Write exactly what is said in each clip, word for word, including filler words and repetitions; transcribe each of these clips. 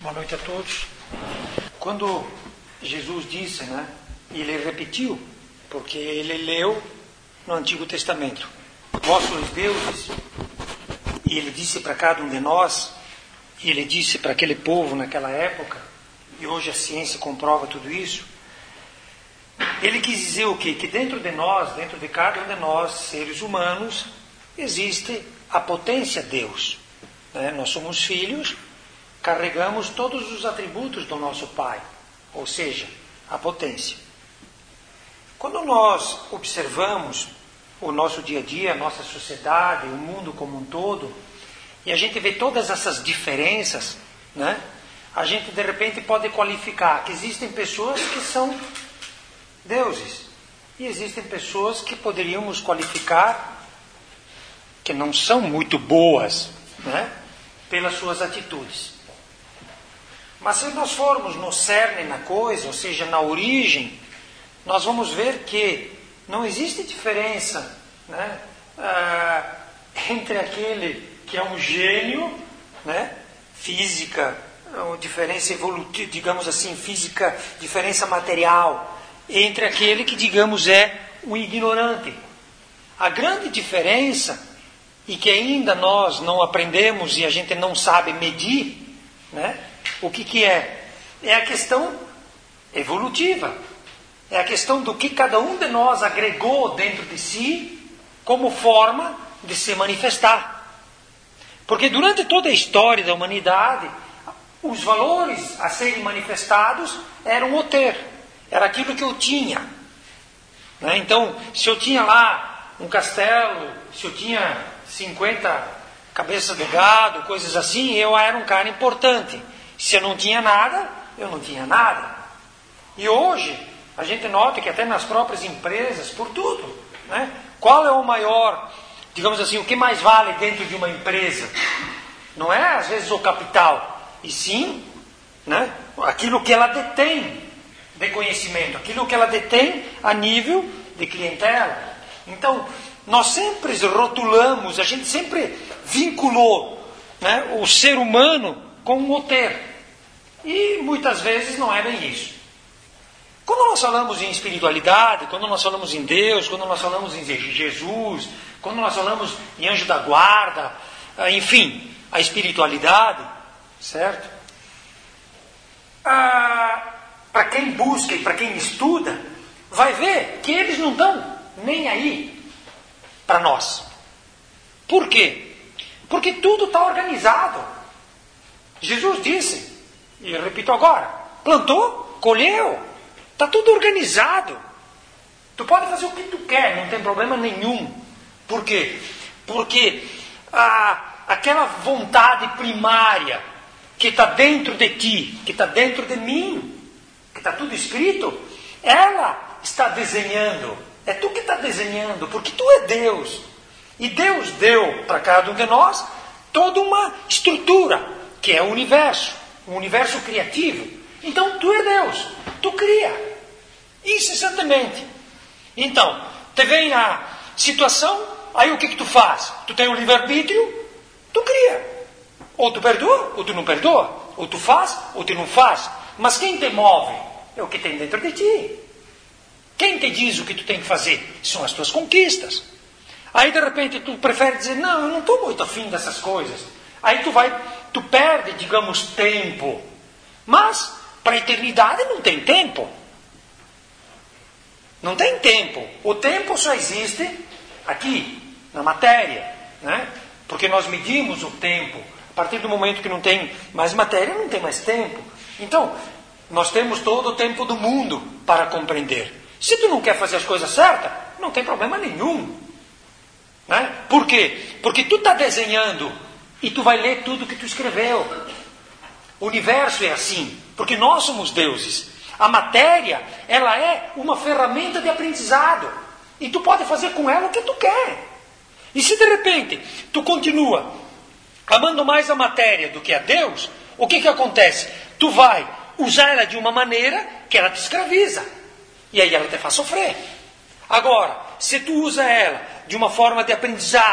Boa noite a todos. Quando Jesus disse, né, e ele repetiu, porque ele leu no Antigo Testamento, vossos deuses, e ele disse para cada um de nós, e ele disse para aquele povo naquela época, e hoje a ciência comprova tudo isso, ele quis dizer o quê? Que dentro de nós, dentro de cada um de nós, seres humanos, existe a potência Deus. Né? Nós somos filhos, carregamos todos os atributos do nosso Pai, ou seja, a potência. Quando nós observamos o nosso dia a dia, a nossa sociedade, o mundo como um todo, e a gente vê todas essas diferenças, né? A gente de repente pode qualificar que existem pessoas que são deuses, e existem pessoas que poderíamos qualificar que não são muito boas, né? Pelas suas atitudes. Mas se nós formos no cerne na coisa, ou seja, na origem, nós vamos ver que não existe diferença, né, ah, entre aquele que é um gênio, né, física, ou diferença evolutiva, digamos assim, física, diferença material, entre aquele que, digamos, é um ignorante. A grande diferença, e que ainda nós não aprendemos e a gente não sabe medir, né, o que, que é? É a questão evolutiva. É a questão do que cada um de nós agregou dentro de si como forma de se manifestar. Porque durante toda a história da humanidade, os valores a serem manifestados eram o ter. Era aquilo que eu tinha. Né? Então, se eu tinha lá um castelo, se eu tinha cinquenta cabeças de gado, coisas assim, eu era um cara importante. Se eu não tinha nada, eu não tinha nada. E hoje, a gente nota que até nas próprias empresas, por tudo, né? Qual é o maior, digamos assim, o que mais vale dentro de uma empresa? Não é, às vezes, o capital, e sim, né, aquilo que ela detém de conhecimento, aquilo que ela detém a nível de clientela. Então, nós sempre rotulamos, a gente sempre vinculou, né, o ser humano com o ter. E muitas vezes não é bem isso. Quando nós falamos em espiritualidade, quando nós falamos em Deus, quando nós falamos em Jesus, quando nós falamos em anjo da guarda, enfim, a espiritualidade, certo? Ah, para quem busca e para quem estuda, vai ver que eles não estão nem aí para nós. Por quê? Porque tudo está organizado. Jesus disse, e eu repito agora, plantou, colheu, está tudo organizado. Tu pode fazer o que tu quer, não tem problema nenhum. Por quê? Porque a, aquela vontade primária que está dentro de ti, que está dentro de mim, que está tudo escrito, ela está desenhando. É tu que está desenhando, porque tu é Deus. E Deus deu para cada um de nós toda uma estrutura, que é o universo. Um universo criativo. Então, tu é Deus. Tu cria. Incessantemente. Então, te vem a situação, aí o que, que tu faz? Tu tem o livre-arbítrio, tu cria. Ou tu perdoa, ou tu não perdoa. Ou tu faz, ou tu não faz. Mas quem te move? É o que tem dentro de ti. Quem te diz o que tu tem que fazer? São as tuas conquistas. Aí, de repente, tu prefere dizer, não, eu não estou muito afim dessas coisas. Aí tu vai, tu perde, digamos, tempo. Mas, para a eternidade não tem tempo. Não tem tempo. O tempo só existe aqui, na matéria. Né? Porque nós medimos o tempo. A partir do momento que não tem mais matéria, não tem mais tempo. Então, nós temos todo o tempo do mundo para compreender. Se tu não quer fazer as coisas certas, não tem problema nenhum. Né? Por quê? Porque tu está desenhando e tu vai ler tudo que tu escreveu. O universo é assim, porque nós somos deuses. A matéria, ela é uma ferramenta de aprendizado. E tu pode fazer com ela o que tu quer. E se de repente tu continua amando mais a matéria do que a Deus, o que que acontece? Tu vai usar ela de uma maneira que ela te escraviza. E aí ela te faz sofrer. Agora, se tu usa ela de uma forma de aprendizado,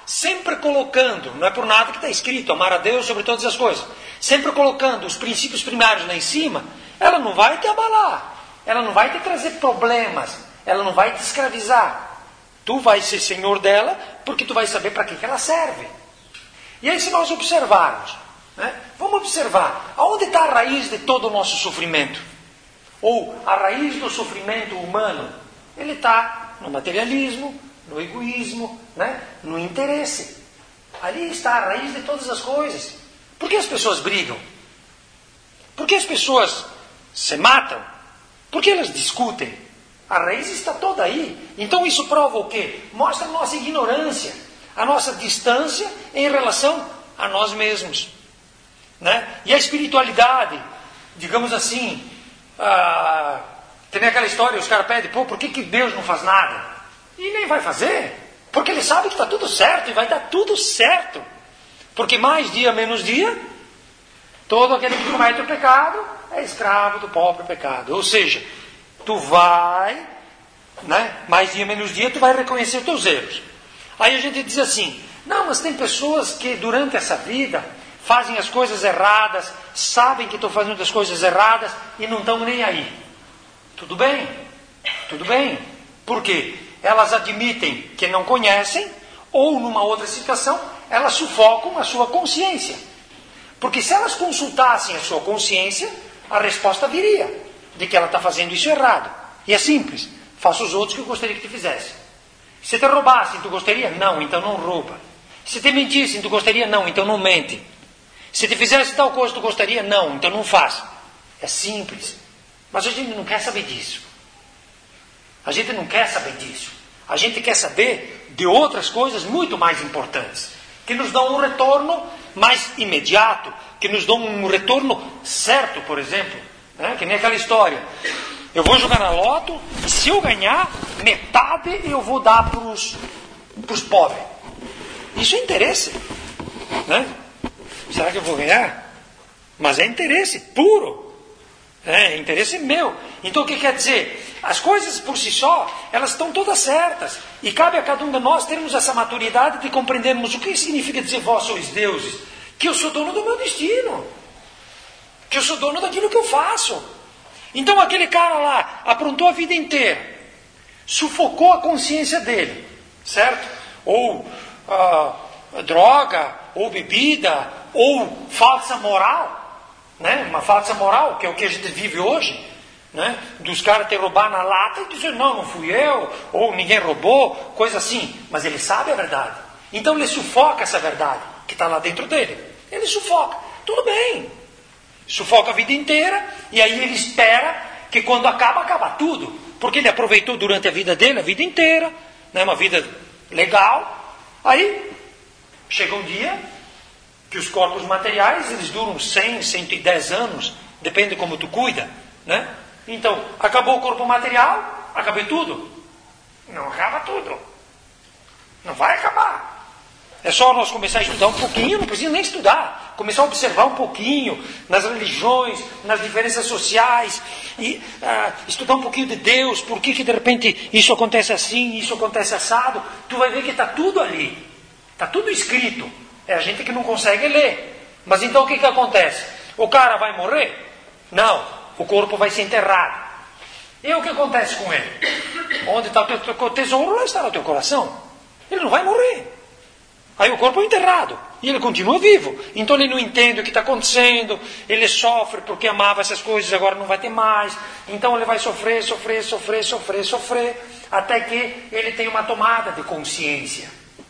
sempre colocando, não é por nada que está escrito, amar a Deus sobre todas as coisas, sempre colocando os princípios primários lá em cima, ela não vai te abalar, ela não vai te trazer problemas, ela não vai te escravizar. Tu vai ser senhor dela, porque tu vai saber para que, que ela serve. E aí se nós observarmos, né, vamos observar, aonde está a raiz de todo o nosso sofrimento? Ou a raiz do sofrimento humano? Ele está no materialismo, no egoísmo, né, no interesse. Ali está a raiz de todas as coisas. Por que as pessoas brigam? Por que as pessoas se matam? Por que elas discutem? A raiz está toda aí. Então isso prova o quê? Mostra a nossa ignorância, a nossa distância em relação a nós mesmos, né? E a espiritualidade, digamos assim, ah, tem aquela história, os caras pedem, pô, por que, que Deus não faz nada? E nem vai fazer, porque ele sabe que está tudo certo e vai dar tudo certo. Porque mais dia, menos dia, todo aquele que comete o pecado é escravo do próprio pecado. Ou seja, tu vai, né, mais dia, menos dia, tu vai reconhecer os teus erros. Aí a gente diz assim, não, mas tem pessoas que durante essa vida fazem as coisas erradas, sabem que estão fazendo as coisas erradas e não estão nem aí. Tudo bem, tudo bem. Por quê? Elas admitem que não conhecem, ou numa outra situação, elas sufocam a sua consciência. Porque se elas consultassem a sua consciência, a resposta viria de que ela está fazendo isso errado. E é simples. Faça os outros que eu gostaria que te fizesse. Se te roubassem, tu gostaria? Não, então não rouba. Se te mentissem, tu gostaria? Não, então não mente. Se te fizesse tal coisa, tu gostaria? Não, então não faz. É simples. Mas a gente não quer saber disso. A gente não quer saber disso. A gente quer saber de outras coisas muito mais importantes, que nos dão um retorno mais imediato, que nos dão um retorno certo, por exemplo. É, que nem aquela história. Eu vou jogar na loto e se eu ganhar, metade eu vou dar para os pobres. Isso é interesse. Né? Será que eu vou ganhar? Mas é interesse puro. É interesse meu. Então o que quer dizer? As coisas por si só, elas estão todas certas. E cabe a cada um de nós termos essa maturidade de compreendermos o que significa dizer vós sois deuses. Que eu sou dono do meu destino. Que eu sou dono daquilo que eu faço. Então aquele cara lá aprontou a vida inteira, sufocou a consciência dele, certo? Ou ah, droga, ou bebida, ou falsa moral, né? Uma falsa moral, que é o que a gente vive hoje, né? Dos caras te roubar na lata e dizer, não, não fui eu, ou ninguém roubou, coisa assim. Mas ele sabe a verdade. Então ele sufoca essa verdade que está lá dentro dele. Ele sufoca. Tudo bem. Sufoca a vida inteira, e aí ele espera que quando acaba, acaba tudo. Porque ele aproveitou durante a vida dele, a vida inteira, né, uma vida legal. Aí, chega um dia que os corpos materiais, eles duram cem, cento e dez anos, depende de como tu cuida. Né? Então, acabou o corpo material, acabei tudo. Não acaba tudo. Não vai acabar. É só nós começar a estudar um pouquinho, não precisa nem estudar. Começar a observar um pouquinho nas religiões, nas diferenças sociais, e uh, estudar um pouquinho de Deus, por que que de repente isso acontece assim, isso acontece assado. Tu vai ver que está tudo ali. Está tudo escrito. É a gente que não consegue ler. Mas então o que que acontece? O cara vai morrer? Não. O corpo vai ser enterrado. E o que acontece com ele? Onde está o teu tesouro, lá está o teu coração. Ele não vai morrer. Aí o corpo é enterrado. E ele continua vivo. Então ele não entende o que está acontecendo. Ele sofre porque amava essas coisas, agora não vai ter mais. Então ele vai sofrer, sofrer, sofrer, sofrer, sofrer. Até que ele tem uma tomada de consciência.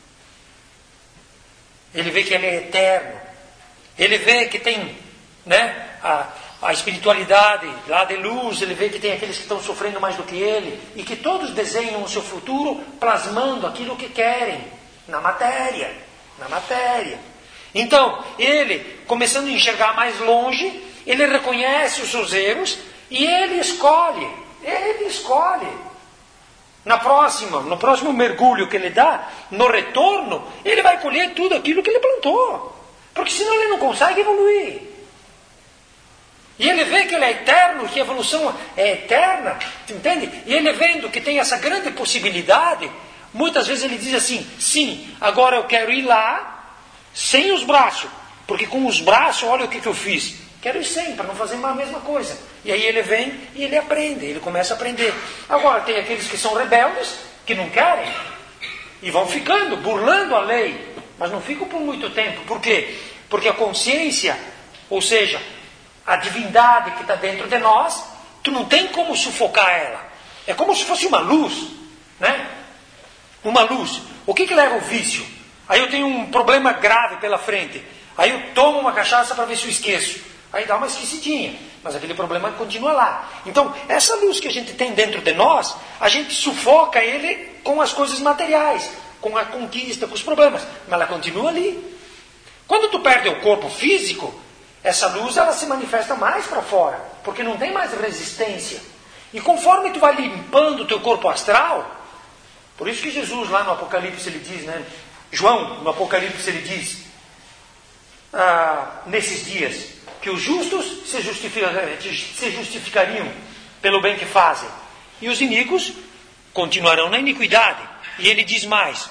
Ele vê que ele é eterno. Ele vê que tem, né, a, a espiritualidade lá de luz. Ele vê que tem aqueles que estão sofrendo mais do que ele. E que todos desenham o seu futuro plasmando aquilo que querem. Na matéria, na matéria. Então, ele, começando a enxergar mais longe, ele reconhece os seus erros e ele escolhe, ele escolhe. Na próxima, no próximo mergulho que ele dá, no retorno, ele vai colher tudo aquilo que ele plantou. Porque senão ele não consegue evoluir. E ele vê que ele é eterno, que a evolução é eterna, entende? E ele vendo que tem essa grande possibilidade, Muitas vezes ele diz assim, sim, agora eu quero ir lá sem os braços, porque com os braços, olha o que, que eu fiz. Quero ir sem, para não fazer a mesma coisa. E aí ele vem e ele aprende, ele começa a aprender. Agora tem aqueles que são rebeldes, que não querem, e vão ficando, burlando a lei, mas não ficam por muito tempo. Por quê? Porque a consciência, ou seja, a divindade que está dentro de nós, tu não tem como sufocar ela. É como se fosse uma luz, né? Uma luz. O que que leva ao vício? Aí eu tenho um problema grave pela frente. Aí eu tomo uma cachaça para ver se eu esqueço. Aí dá uma esquecidinha. Mas aquele problema continua lá. Então, essa luz que a gente tem dentro de nós, a gente sufoca ele com as coisas materiais, com a conquista, com os problemas. Mas ela continua ali. Quando tu perde o corpo físico, essa luz ela se manifesta mais para fora, porque não tem mais resistência. E conforme tu vai limpando o teu corpo astral, por isso que Jesus lá no Apocalipse ele diz, né? João no Apocalipse ele diz, ah, nesses dias, que os justos se justificariam, se justificariam pelo bem que fazem, e os iníquos continuarão na iniquidade. E ele diz mais,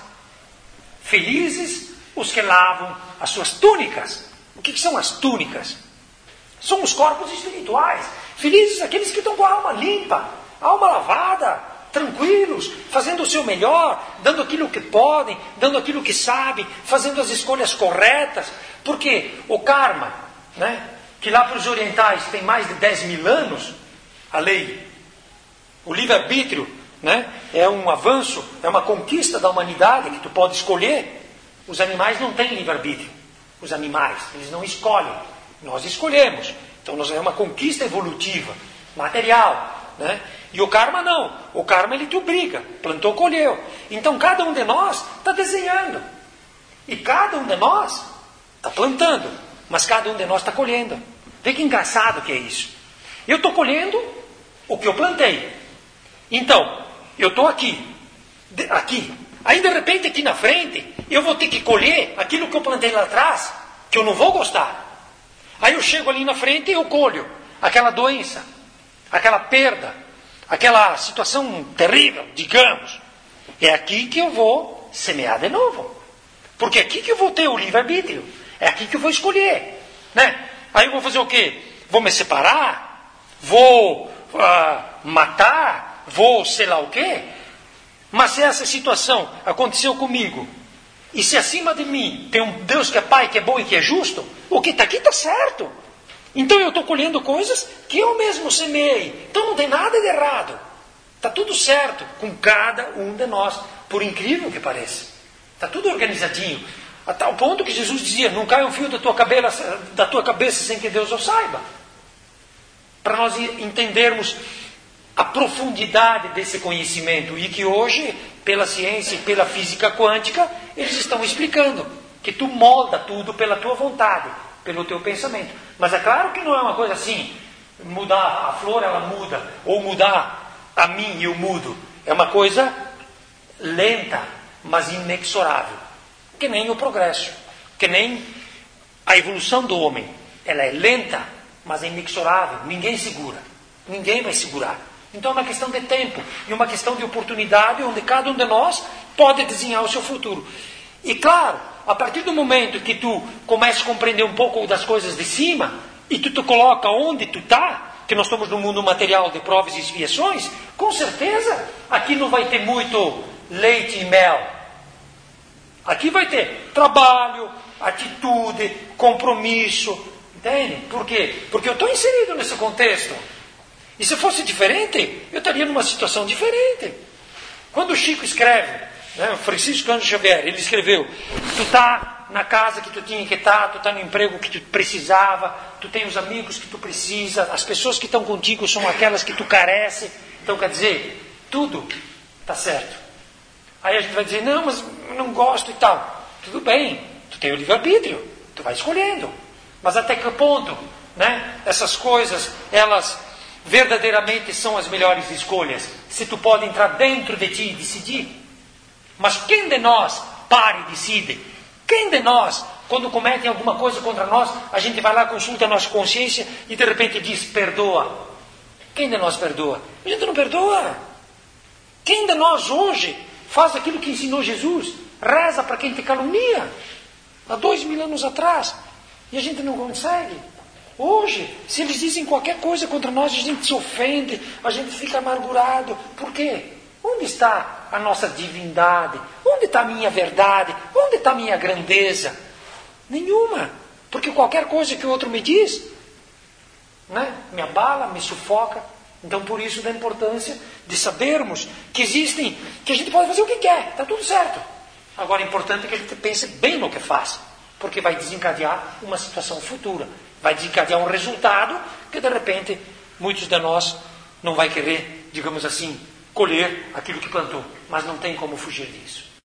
felizes os que lavam as suas túnicas. O que, que são as túnicas? São os corpos espirituais. Felizes aqueles que estão com a alma limpa, a alma lavada, tranquilos, fazendo o seu melhor, dando aquilo que podem, dando aquilo que sabem, fazendo as escolhas corretas. Porque o karma, né, que lá para os orientais tem mais de dez mil anos, a lei, o livre-arbítrio, né, é um avanço, é uma conquista da humanidade que tu pode escolher. Os animais não têm livre-arbítrio. Os animais, eles não escolhem. Nós escolhemos. Então é uma conquista evolutiva, material, né? E o karma não. O karma ele te obriga. Plantou, colheu. Então cada um de nós está desenhando. E cada um de nós está plantando. Mas cada um de nós está colhendo. Vê que engraçado que é isso. Eu estou colhendo o que eu plantei. Então, eu estou aqui. De, aqui. Aí de repente aqui na frente, eu vou ter que colher aquilo que eu plantei lá atrás, que eu não vou gostar. Aí eu chego ali na frente e eu colho aquela doença, aquela perda, aquela situação terrível, digamos. É aqui que eu vou semear de novo. Porque é aqui que eu vou ter o livre-arbítrio. É aqui que eu vou escolher. Né? Aí eu vou fazer o quê? Vou me separar? Vou uh, matar? Vou sei lá o quê? Mas se essa situação aconteceu comigo, e se acima de mim tem um Deus que é Pai, que é bom e que é justo, o que está aqui está certo. Então eu estou colhendo coisas que eu mesmo semeei. Então não tem nada de errado. Está tudo certo com cada um de nós, por incrível que pareça. Está tudo organizadinho. A tal ponto que Jesus dizia, não cai um fio da tua cabeça, da tua cabeça sem que Deus o saiba. Para nós entendermos a profundidade desse conhecimento, e que hoje, pela ciência e pela física quântica, eles estão explicando que tu molda tudo pela tua vontade, pelo teu pensamento. Mas é claro que não é uma coisa assim, mudar a flor ela muda, ou mudar a mim eu mudo. É uma coisa lenta, mas inexorável. Que nem o progresso, que nem a evolução do homem. Ela é lenta, mas é inexorável. Ninguém segura, ninguém vai segurar. Então é uma questão de tempo e uma questão de oportunidade onde cada um de nós pode desenhar o seu futuro. E claro, a partir do momento que tu começas a compreender um pouco das coisas de cima e tu te coloca onde tu está, que nós estamos no mundo material de provas e expiações, com certeza aqui não vai ter muito leite e mel. Aqui vai ter trabalho, atitude, compromisso. Entende? Por quê? Porque eu estou inserido nesse contexto. E se fosse diferente, eu estaria numa situação diferente. Quando o Chico escreve, né, Francisco Cândido Xavier, ele escreveu, tu está na casa que tu tinha que estar, tu está no emprego que tu precisava, tu tem os amigos que tu precisa, as pessoas que estão contigo são aquelas que tu carece. Então quer dizer, tudo está certo. Aí a gente vai dizer, não, mas eu não gosto e tal. Tudo bem, tu tem o livre-arbítrio, tu vai escolhendo. Mas até que ponto, né, essas coisas, elas verdadeiramente são as melhores escolhas, se tu pode entrar dentro de ti e decidir. Mas quem de nós para e decide? Quem de nós, quando cometem alguma coisa contra nós, a gente vai lá, consulta a nossa consciência e de repente diz, perdoa. Quem de nós perdoa? A gente não perdoa. Quem de nós hoje faz aquilo que ensinou Jesus, reza para quem te calunia, há dois mil anos atrás, e a gente não consegue. Hoje, se eles dizem qualquer coisa contra nós, a gente se ofende, a gente fica amargurado. Por quê? Onde está a nossa divindade? Onde está a minha verdade? Onde está a minha grandeza? Nenhuma. Porque qualquer coisa que o outro me diz, né, me abala, me sufoca. Então, por isso, da importância de sabermos que existem, que a gente pode fazer o que quer, está tudo certo. Agora, é importante que a gente pense bem no que faz, porque vai desencadear uma situação futura, vai desencadear um resultado que, de repente, muitos de nós não vai querer, digamos assim, colher aquilo que plantou, mas não tem como fugir disso.